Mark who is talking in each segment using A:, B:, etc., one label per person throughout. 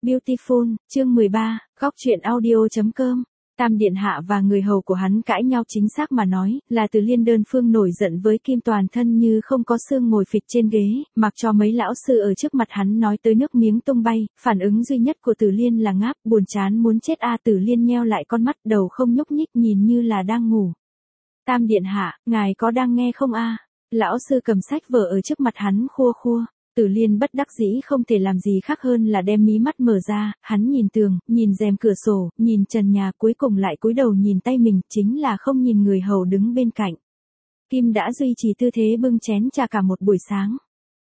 A: Beautiful, chương 13, góc truyện audio.com. Tam điện hạ và người hầu của hắn cãi nhau, chính xác mà nói, là Từ Liên đơn phương nổi giận với Kim, toàn thân như không có xương ngồi phịch trên ghế, mặc cho mấy lão sư ở trước mặt hắn nói tới nước miếng tung bay, phản ứng duy nhất của Từ Liên là ngáp, buồn chán muốn chết a. Từ Liên nheo lại con mắt, đầu không nhúc nhích, nhìn như là đang ngủ. Tam điện hạ, ngài có đang nghe không a? Lão sư cầm sách vở ở trước mặt hắn khua khua. Từ Liên bất đắc dĩ không thể làm gì khác hơn là đem mí mắt mở ra, hắn nhìn tường, nhìn rèm cửa sổ, nhìn trần nhà, cuối cùng lại cúi đầu nhìn tay mình, chính là không nhìn người hầu đứng bên cạnh. Kim đã duy trì tư thế bưng chén trà cả một buổi sáng.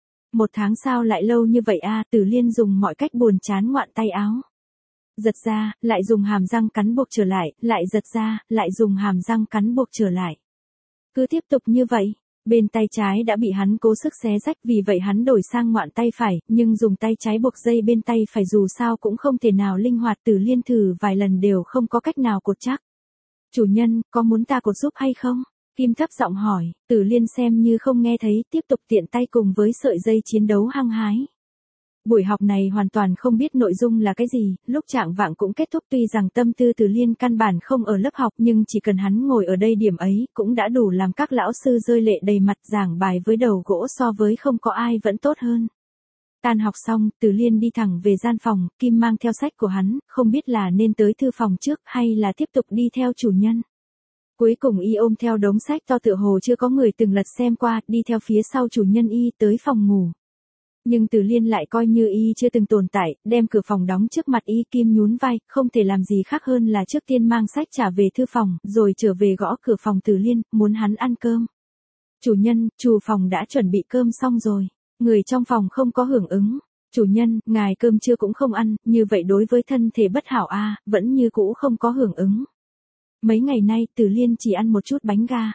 A: 1 tháng sao lại lâu như vậy a? Từ Liên dùng mọi cách buồn chán ngoạn tay áo. Giật ra, lại dùng hàm răng cắn buộc trở lại, lại giật ra, lại dùng hàm răng cắn buộc trở lại. Cứ tiếp tục như vậy. Bên tay trái đã bị hắn cố sức xé rách, vì vậy hắn đổi sang ngoạn tay phải, nhưng dùng tay trái buộc dây bên tay phải dù sao cũng không thể nào linh hoạt. Từ Liên thử vài lần đều không có cách nào cột chắc. Chủ nhân, có muốn ta cột giúp hay không? Kim thấp giọng hỏi. Từ Liên xem như không nghe thấy, tiếp tục tiện tay cùng với sợi dây chiến đấu hăng hái. Buổi học này hoàn toàn không biết nội dung là cái gì, lúc trạng vạng cũng kết thúc. Tuy rằng tâm tư Từ Liên căn bản không ở lớp học, nhưng chỉ cần hắn ngồi ở đây điểm ấy, cũng đã đủ làm các lão sư rơi lệ đầy mặt. Giảng bài với đầu gỗ so với không có ai vẫn tốt hơn. Tan học xong, Từ Liên đi thẳng về gian phòng, Kim mang theo sách của hắn, không biết là nên tới thư phòng trước hay là tiếp tục đi theo chủ nhân. Cuối cùng y ôm theo đống sách to tựa hồ chưa có người từng lật xem qua, đi theo phía sau chủ nhân y tới phòng ngủ. Nhưng Từ Liên lại coi như y chưa từng tồn tại, đem cửa phòng đóng trước mặt y. Kim nhún vai, không thể làm gì khác hơn là trước tiên mang sách trả về thư phòng, rồi trở về gõ cửa phòng Từ Liên, muốn hắn ăn cơm. Chủ nhân, chủ phòng đã chuẩn bị cơm xong rồi. Người trong phòng không có hưởng ứng. Chủ nhân, ngài cơm trưa cũng không ăn, như vậy đối với thân thể bất hảo a. Vẫn như cũ không có hưởng ứng. Mấy ngày nay Từ Liên chỉ ăn một chút bánh ga,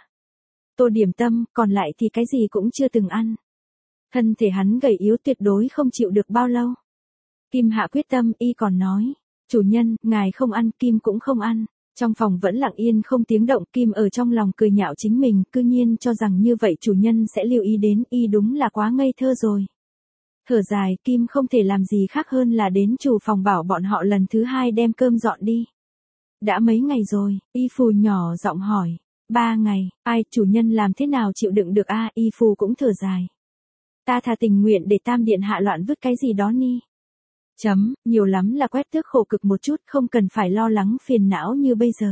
A: tô điểm tâm, còn lại thì cái gì cũng chưa từng ăn. Thân thể hắn gầy yếu, tuyệt đối không chịu được bao lâu. Kim hạ quyết tâm, y còn nói. Chủ nhân, ngài không ăn, Kim cũng không ăn. Trong phòng vẫn lặng yên không tiếng động. Kim ở trong lòng cười nhạo chính mình, cư nhiên cho rằng như vậy chủ nhân sẽ lưu ý đến, y đúng là quá ngây thơ rồi. Thở dài, Kim không thể làm gì khác hơn là đến chủ phòng bảo bọn họ lần thứ 2 đem cơm dọn đi. Đã mấy ngày rồi, y phù nhỏ giọng hỏi. 3 ngày, ai, chủ nhân làm thế nào chịu đựng được a? Y phù cũng thở dài. Ta thà tình nguyện để Tam điện hạ loạn vứt cái gì đó ni. Nhiều lắm là quét tước khổ cực một chút, không cần phải lo lắng phiền não như bây giờ.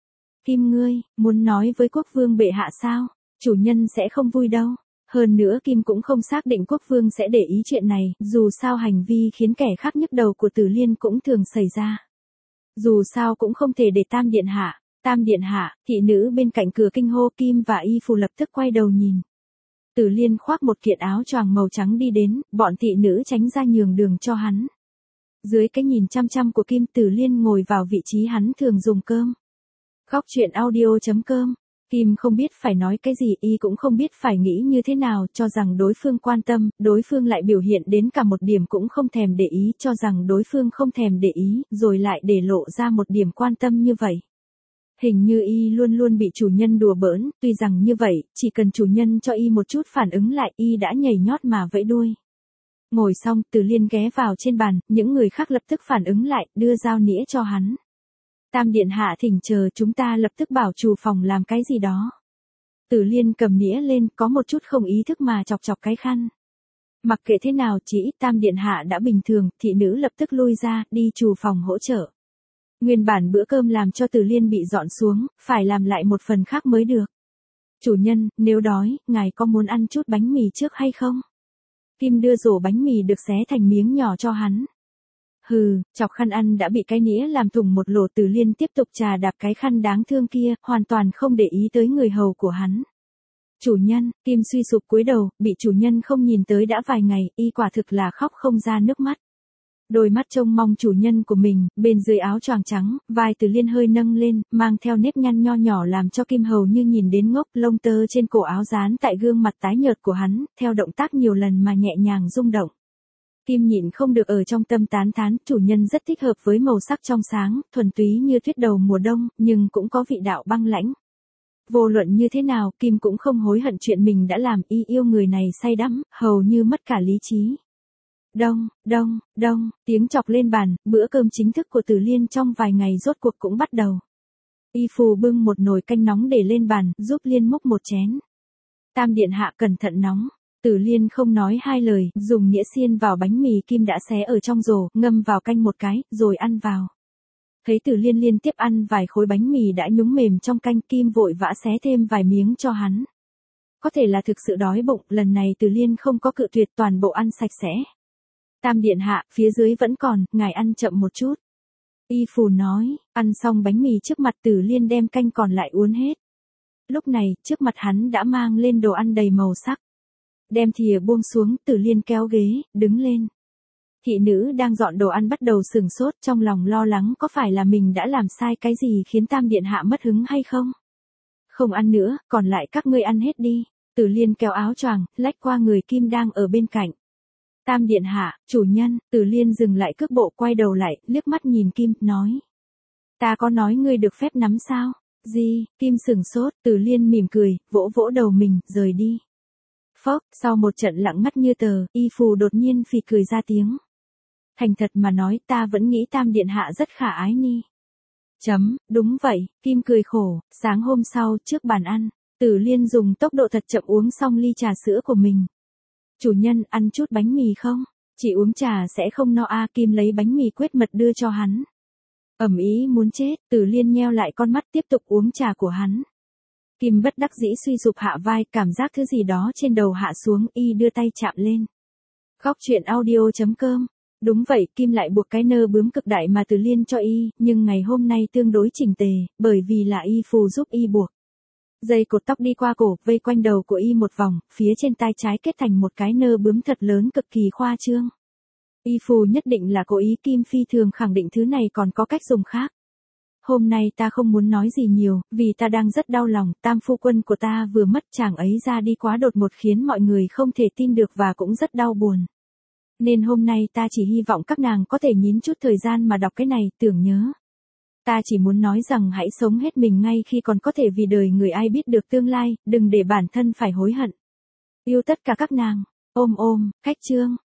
A: Kim ngươi, muốn nói với quốc vương bệ hạ sao? Chủ nhân sẽ không vui đâu. Hơn nữa Kim cũng không xác định quốc vương sẽ để ý chuyện này, dù sao hành vi khiến kẻ khác nhức đầu của Từ Liên cũng thường xảy ra. Dù sao cũng không thể để Tam điện hạ. Tam điện hạ, thị nữ bên cạnh cửa kinh hô. Kim và y phù lập tức quay đầu nhìn. Từ Liên khoác một kiện áo choàng màu trắng đi đến, bọn thị nữ tránh ra nhường đường cho hắn. Dưới cái nhìn chăm chăm của Kim, Từ Liên ngồi vào vị trí hắn thường dùng cơm. Góc truyện audio.com. Kim không biết phải nói cái gì, y cũng không biết phải nghĩ như thế nào, cho rằng đối phương quan tâm, đối phương lại biểu hiện đến cả một điểm cũng không thèm để ý, cho rằng đối phương không thèm để ý, rồi lại để lộ ra một điểm quan tâm như vậy. Hình như y luôn luôn bị chủ nhân đùa bỡn, tuy rằng như vậy, chỉ cần chủ nhân cho y một chút phản ứng lại, y đã nhảy nhót mà vẫy đuôi. Ngồi xong, Từ Liên ghé vào trên bàn, những người khác lập tức phản ứng lại, đưa dao nĩa cho hắn. Tam điện hạ thỉnh chờ, chúng ta lập tức bảo chủ phòng làm cái gì đó. Từ Liên cầm nĩa lên, có một chút không ý thức mà chọc chọc cái khăn. Mặc kệ thế nào, chỉ ít Tam điện hạ đã bình thường, thị nữ lập tức lui ra, đi chủ phòng hỗ trợ. Nguyên bản bữa cơm làm cho Từ Liên bị dọn xuống, phải làm lại một phần khác mới được. Chủ nhân, nếu đói, ngài có muốn ăn chút bánh mì trước hay không? Kim đưa rổ bánh mì được xé thành miếng nhỏ cho hắn. Hừ, chọc khăn ăn đã bị cái nĩa làm thủng một lỗ. Từ Liên tiếp tục chà đạp cái khăn đáng thương kia, hoàn toàn không để ý tới người hầu của hắn. Chủ nhân, Kim suy sụp cúi đầu, bị chủ nhân không nhìn tới đã vài ngày, y quả thực là khóc không ra nước mắt. Đôi mắt trông mong chủ nhân của mình, bên dưới áo choàng trắng, vai Từ Liên hơi nâng lên, mang theo nếp nhăn nho nhỏ làm cho Kim hầu như nhìn đến ngốc. Lông tơ trên cổ áo dán tại gương mặt tái nhợt của hắn, theo động tác nhiều lần mà nhẹ nhàng rung động. Kim nhịn không được ở trong tâm tán thán, chủ nhân rất thích hợp với màu sắc trong sáng, thuần túy như tuyết đầu mùa đông, nhưng cũng có vị đạo băng lãnh. Vô luận như thế nào, Kim cũng không hối hận chuyện mình đã làm, y yêu người này say đắm, hầu như mất cả lý trí. Đông, đông, đông, tiếng chọc lên bàn, bữa cơm chính thức của Tử Liên trong vài ngày rốt cuộc cũng bắt đầu. Y Phù bưng một nồi canh nóng để lên bàn, giúp Liên múc một chén. Tam điện hạ cẩn thận nóng. Tử Liên không nói hai lời, dùng nĩa xiên vào bánh mì Kim đã xé ở trong rổ, ngâm vào canh một cái, rồi ăn vào. Thấy Tử Liên liên tiếp ăn vài khối bánh mì đã nhúng mềm trong canh, Kim vội vã xé thêm vài miếng cho hắn. Có thể là thực sự đói bụng, lần này Tử Liên không có cự tuyệt, toàn bộ ăn sạch sẽ. Tam điện hạ, phía dưới vẫn còn, ngài ăn chậm một chút. Y Phù nói, ăn xong bánh mì trước mặt Tử Liên đem canh còn lại uống hết. Lúc này, trước mặt hắn đã mang lên đồ ăn đầy màu sắc. Đem thìa buông xuống, Tử Liên kéo ghế, đứng lên. Thị nữ đang dọn đồ ăn bắt đầu sửng sốt, trong lòng lo lắng có phải là mình đã làm sai cái gì khiến Tam điện hạ mất hứng hay không? Không ăn nữa, còn lại các ngươi ăn hết đi. Tử Liên kéo áo choàng, lách qua người Kim đang ở bên cạnh. Tam điện hạ, chủ nhân. Tử Liên dừng lại cước bộ, quay đầu lại, liếc mắt nhìn Kim, nói. Ta có nói ngươi được phép nắm sao? Gì? Kim sửng sốt, Tử Liên mỉm cười, vỗ vỗ đầu mình, rời đi. Phốc, sau một trận lặng ngắt như tờ, Y Phù đột nhiên phì cười ra tiếng. Thành thật mà nói, ta vẫn nghĩ Tam điện hạ rất khả ái ni. Đúng vậy, Kim cười khổ. Sáng hôm sau, trước bàn ăn, Tử Liên dùng tốc độ thật chậm uống xong ly trà sữa của mình. Chủ nhân, ăn chút bánh mì không? Chỉ uống trà sẽ không no a. Kim lấy bánh mì quết mật đưa cho hắn. Ẩm ý muốn chết, Tử Liên nheo lại con mắt tiếp tục uống trà của hắn. Kim bất đắc dĩ suy sụp hạ vai, cảm giác thứ gì đó trên đầu hạ xuống, y đưa tay chạm lên. Khóc chuyện audio.com. Đúng vậy, Kim lại buộc cái nơ bướm cực đại mà Tử Liên cho y, nhưng ngày hôm nay tương đối chỉnh tề, bởi vì là Y Phù giúp y buộc. Dây cột tóc đi qua cổ, vây quanh đầu của y một vòng, phía trên tai trái kết thành một cái nơ bướm thật lớn cực kỳ khoa trương. Y Phù nhất định là cố ý, Kim phi thường khẳng định thứ này còn có cách dùng khác. Hôm nay ta không muốn nói gì nhiều, vì ta đang rất đau lòng, Tam phu quân của ta vừa mất, chàng ấy ra đi quá đột ngột khiến mọi người không thể tin được và cũng rất đau buồn. Nên hôm nay ta chỉ hy vọng các nàng có thể nhín chút thời gian mà đọc cái này, tưởng nhớ. Ta chỉ muốn nói rằng hãy sống hết mình ngay khi còn có thể, vì đời người ai biết được tương lai, đừng để bản thân phải hối hận. Yêu tất cả các nàng. Ôm, cách chương.